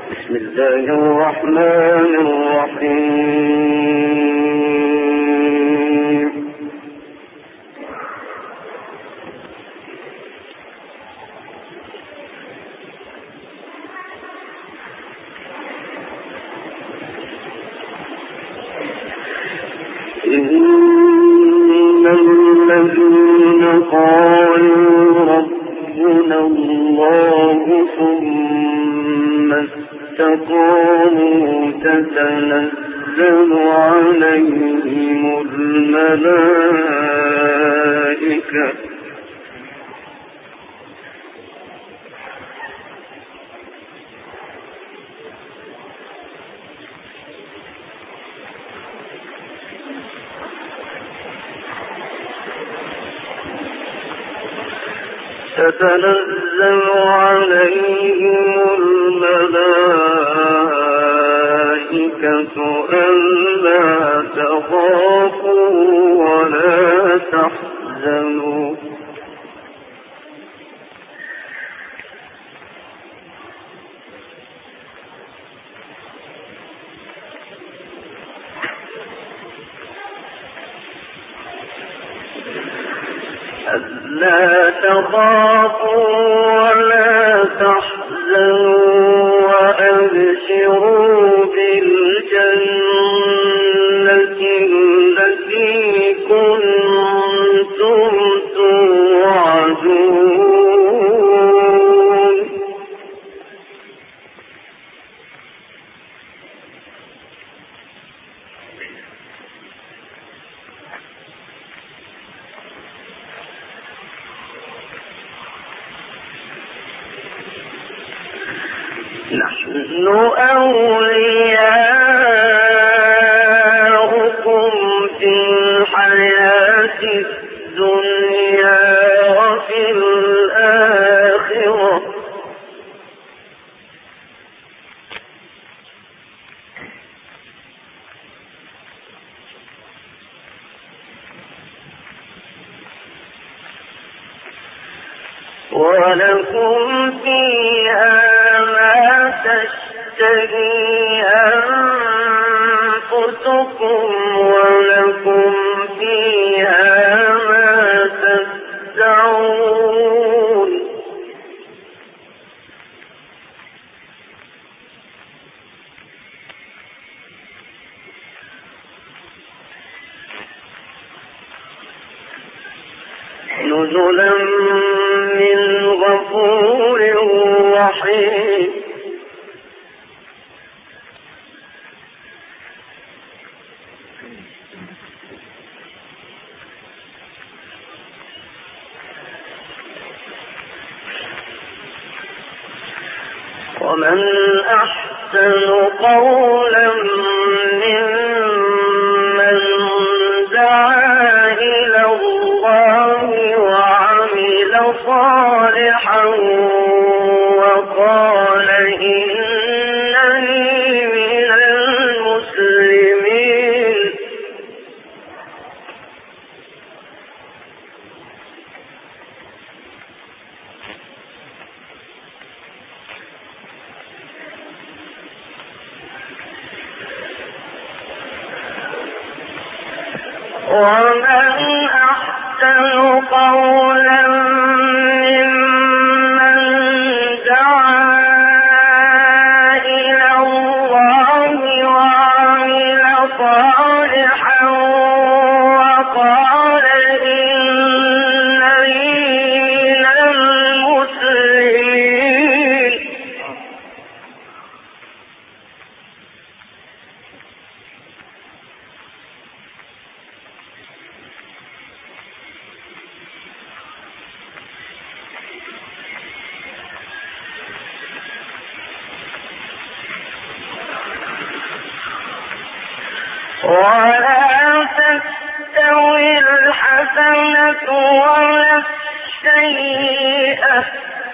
بسم الله الرحمن الرحيم. إن الذين قالوا ربنا الله ثم استقاموا تتنزل عليهم الملائكة ألا تخافوا ولا تحزنوا وأبشروا بالجنة التي كنتم توعدون. نحن أولياؤكم في الحياة الدنيا وفي الآخرة ولكم فيها تشتهي أنفسكم ولكم فيها ما تدعون. نزلا من غفور رحيم. ومن أحسن قولا ممن دعا إلى الله وعمل صالحا وقال إنني من المسلمين. ومن أحسن قولا ممن دعا إلى الله وعمل صالحا وقال إنني من المسلمين. ولا تستوي الحسنة ولا السيئة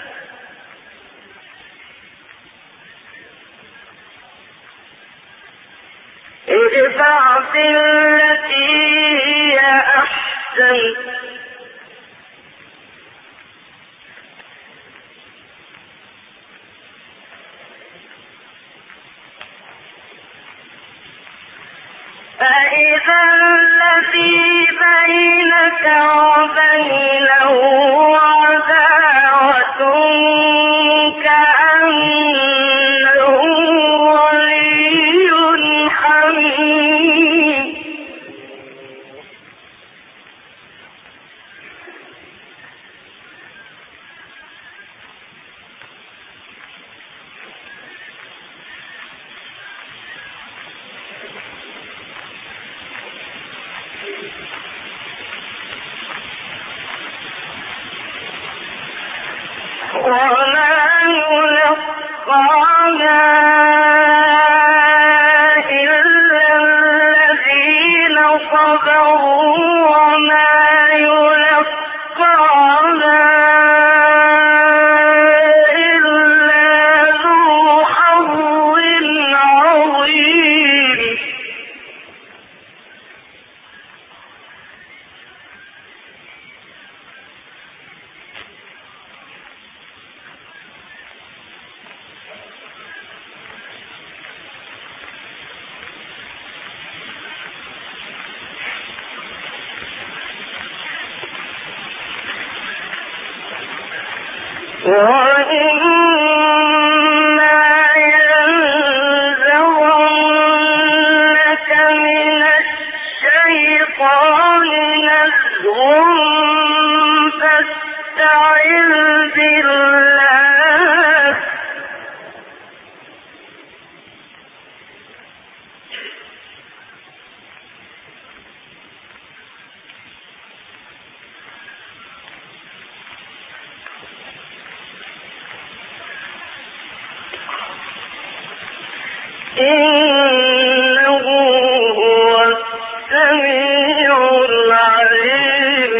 ادفع بالتي هي أحسن فإذا الذي بينك وبينه عداوة كأنه ولي حميم وما يلقاها إلا الذين صبروا وما يلقاها إلا ذو حظ عظيم وإما ينزغنك من الشيطان نزغ فاستعذ بالله إنه هو السميع العليم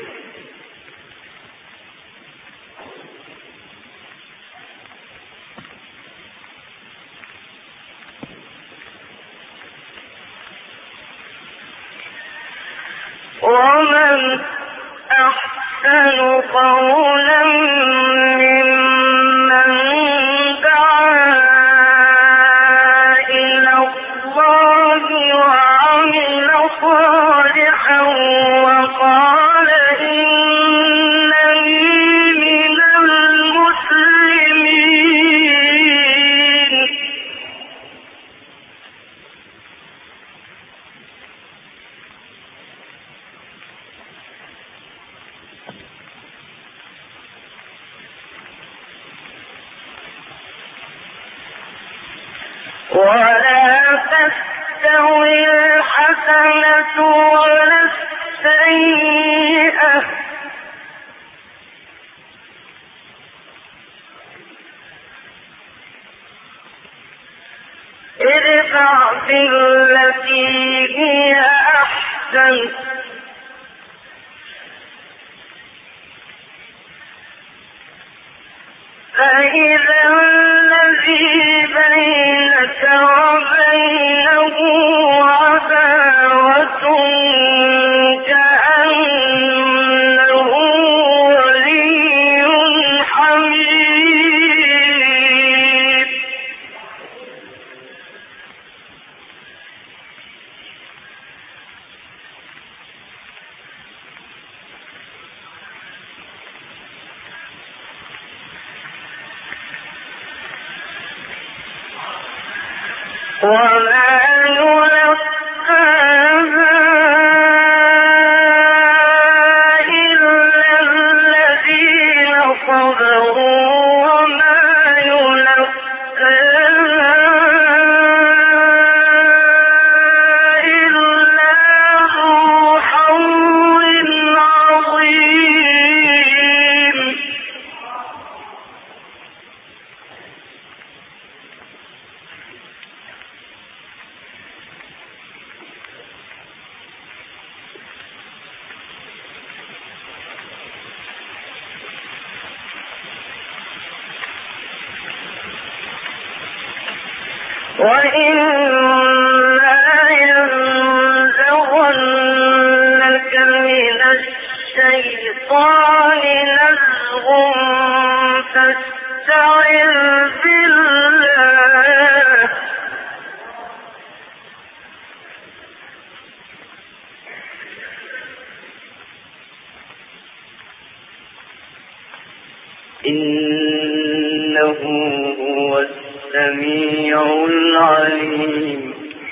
ومن أحسن قولا ممن دعا إلى الله وعمل صالحا وقال إنني من المسلمين ولا تستوي الحسنة ولا السيئة ادفع بالتي هي أحسن فإذا الذي بينك وبينه عداوة كأنه ولي حميم وما يلقاها إلا الذين صبروا وما يلقاها إلا ذو حظ عظيم وإما ينزغنك من الشيطان نزغ فاستعذ بالله السميع العليم.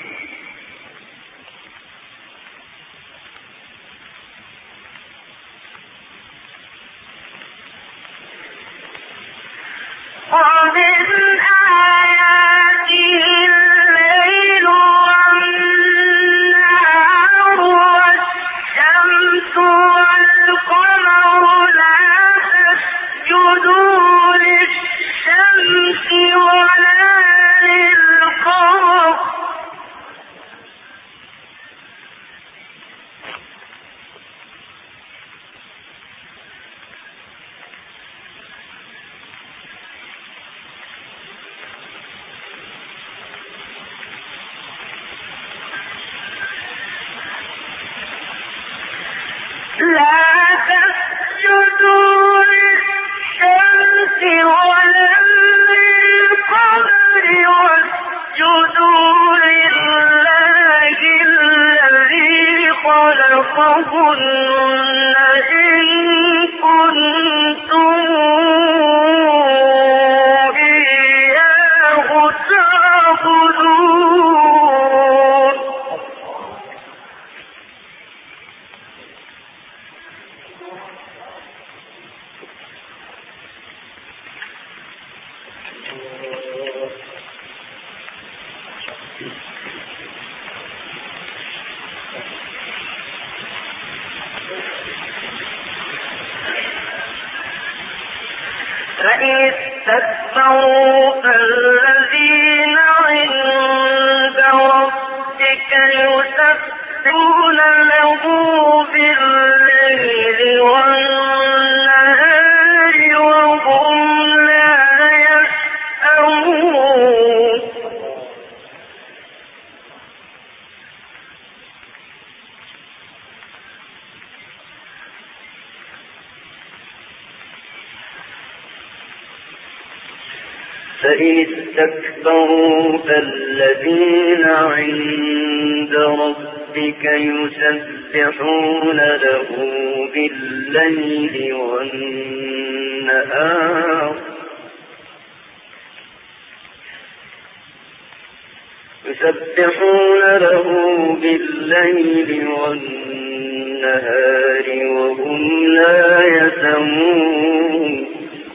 فإن استكبروا فالذين عند ربك يسبحون له بالليل والنهار وهم لا يسأمون. فإن استكبروا فالذين عند ربك يسبحون له بالليل والنهار وهم لا يسأمون.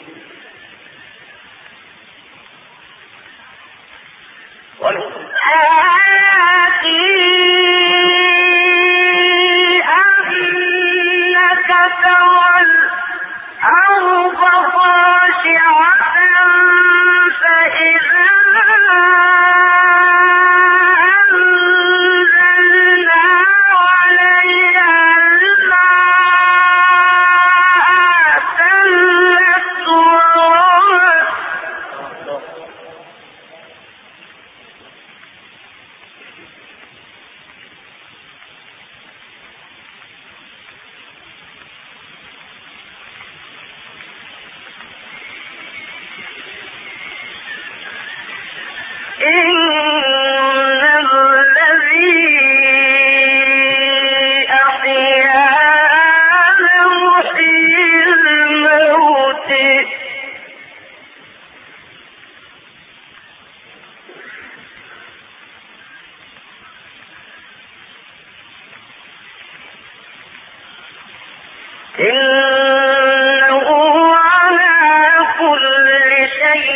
إنه على كل شيء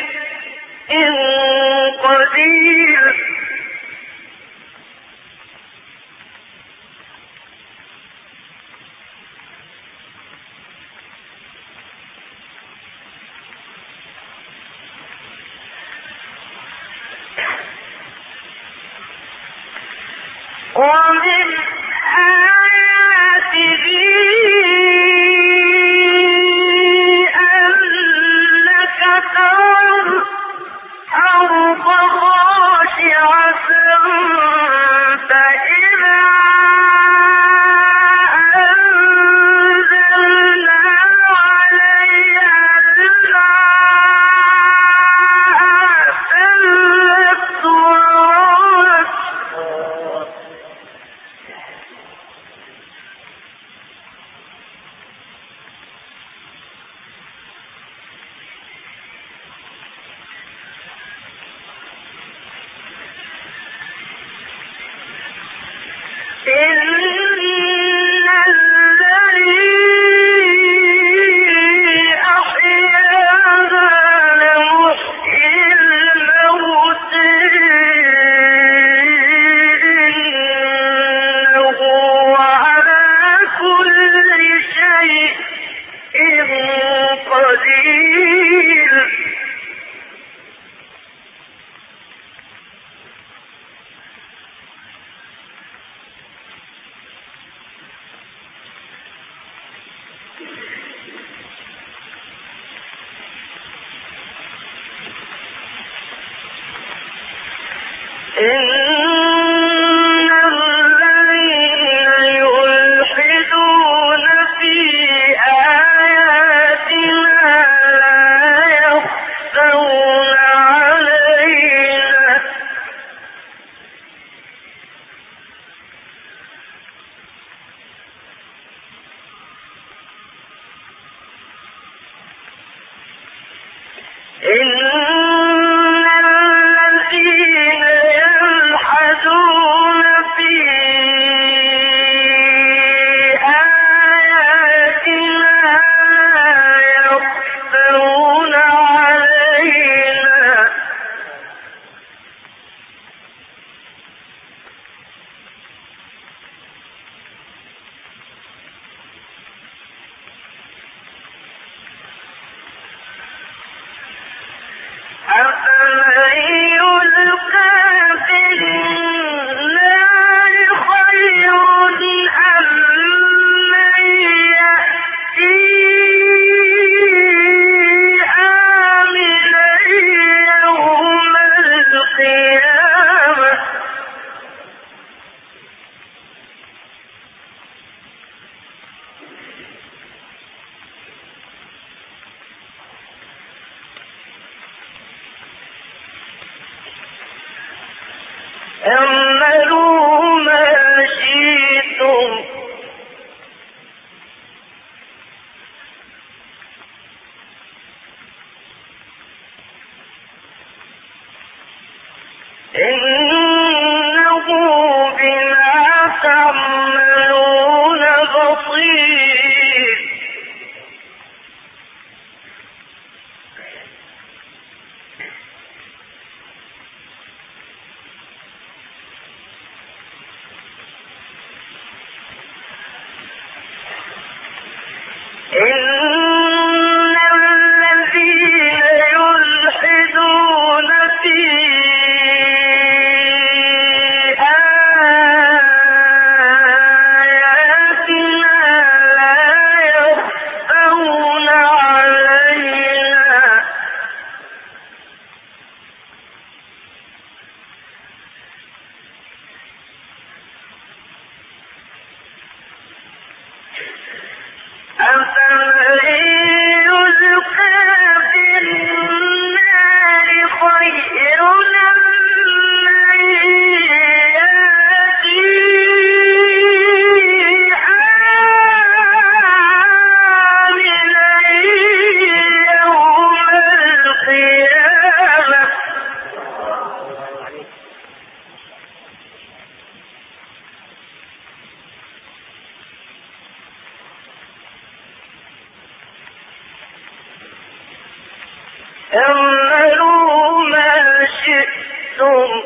قدير. ومن آياته أنك ترى الأرض خاشعة فإذا أنزلنا عليها الماء اهتزت وربت اعملوا ما شئتم إنه بما تعملون بصير. إن الذين يلحدون في اعملوا ما شئتم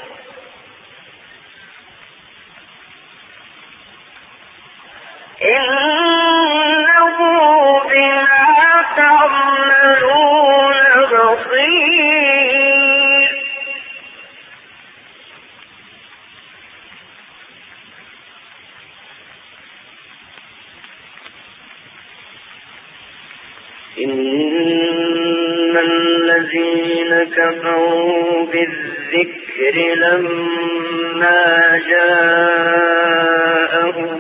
إنه بما تعملون بصير. إن الذين كفروا بالذكر لما جاءهم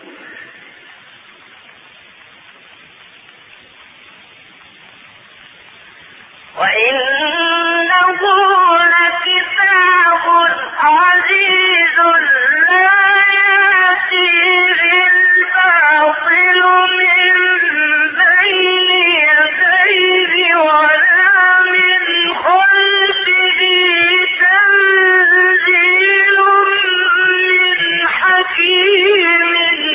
وإنه لكتاب عزيز لا يأتيه الباطل من بين يديه ولا من خلفه تنزيل من حكيم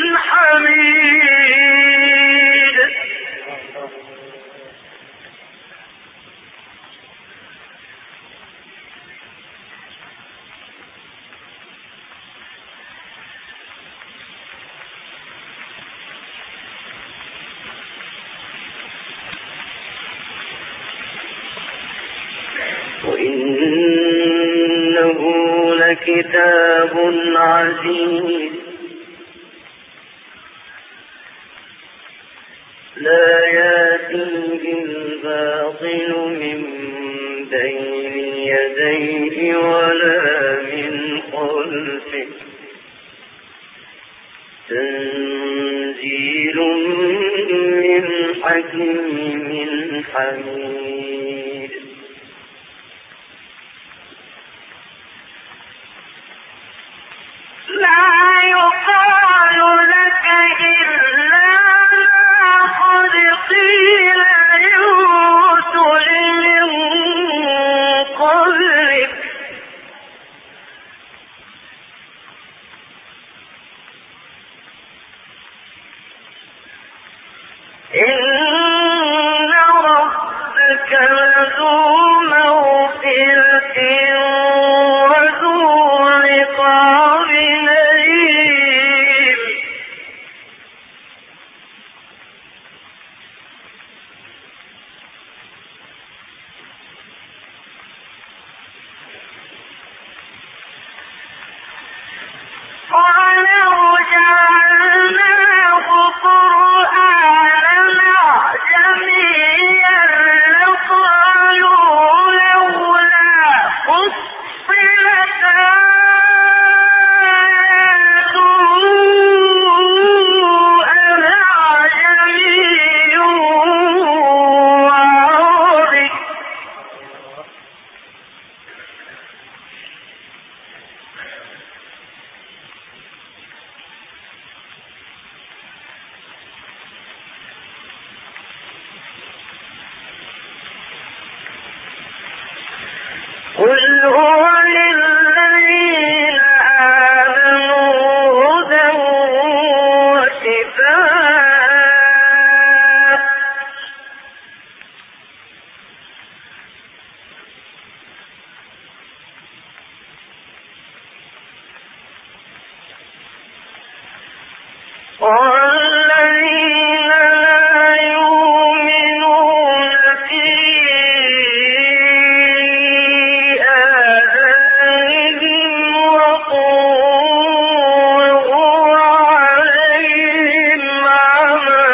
حميد. وإنه لكتاب عزيز لا يأتيه الباطل من بين يديه ولا من ربك تنزيل من حكيم حميد. لا يقال لك إلا ما قد قيل للرسل من قبلك إن ربك لذو مغفرة وذو عقاب أليم. ولو جعلناه قرآنا أعجميا لقالوا لولا فصلت آياته أعجمي وعربي. قل هو للذين آمنوا هدى وشفاء والذين لا يؤمنون في آذانهم وقر وهو عليهم عمى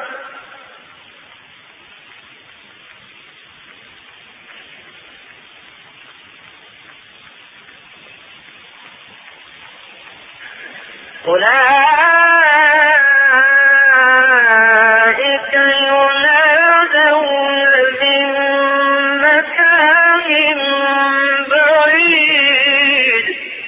أولئك ينادون من مكان بعيد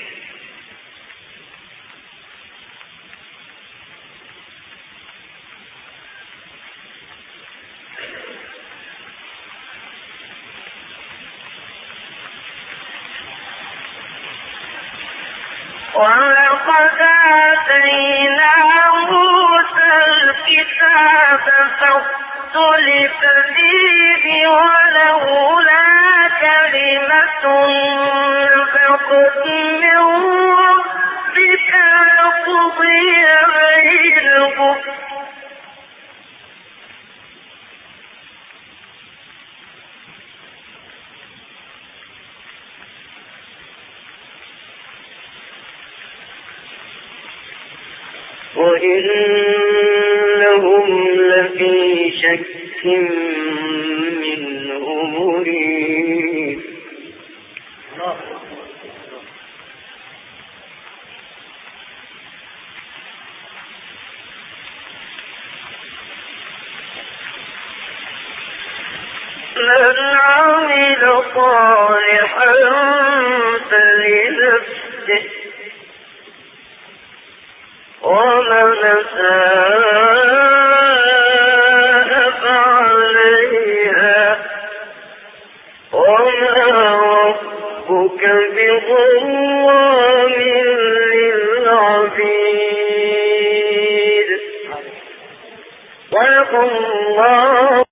ولقد آتينا موسى الكتاب فاختلف فيه ولولا كلمة سبقت من ربك لقضي بينهم وإنهم لفي شك منه مريب. من عمل صالحا فلنفسه ومن أساء فعليها وما ربك بظلام للعبيد. صدق الله.